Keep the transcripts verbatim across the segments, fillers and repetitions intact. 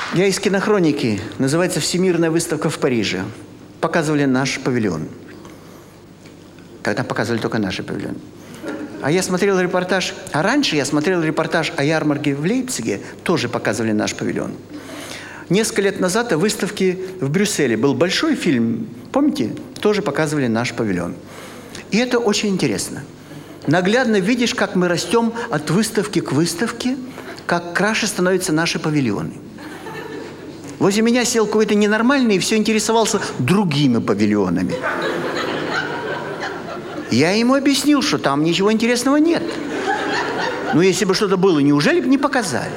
Я из кинохроники. Называется «Всемирная выставка в Париже». Показывали наш павильон. Тогда показывали только наши павильоны. А я смотрел репортаж... А раньше я смотрел репортаж о ярмарке в Лейпциге. Тоже показывали наш павильон. Несколько лет назад в выставке в Брюсселе был большой фильм. Помните? Тоже показывали наш павильон. И это очень интересно. Наглядно видишь, как мы растем от выставки к выставке, как краше становятся наши павильоны. Возле меня сел какой-то ненормальный и все интересовался другими павильонами. Я ему объяснил, что там ничего интересного нет. Но если бы что-то было, неужели бы не показали?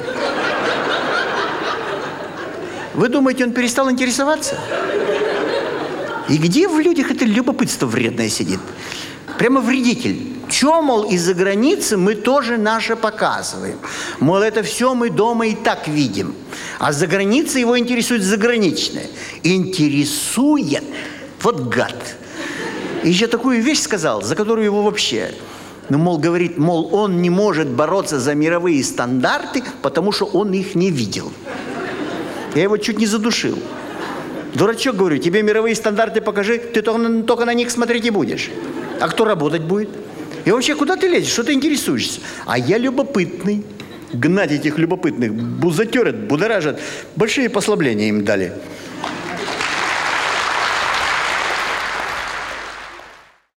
Вы думаете, он перестал интересоваться? И где в людях это любопытство вредное сидит? Прямо вредитель. Чё, мол, из-за границы мы тоже наше показываем. Мол, это все мы дома и так видим. А за границей его интересует заграничное. Интересует. Вот гад. И еще такую вещь сказал, за которую его вообще... Ну, мол, говорит, мол, он не может бороться за мировые стандарты, потому что он их не видел. Я его чуть не задушил. Дурачок, говорю, тебе мировые стандарты покажи, ты только, только на них смотреть и будешь. А кто работать будет? И вообще, куда ты лезешь? Что ты интересуешься? А я любопытный. Гнать этих любопытных бузатерят, будоражат. Большие послабления им дали.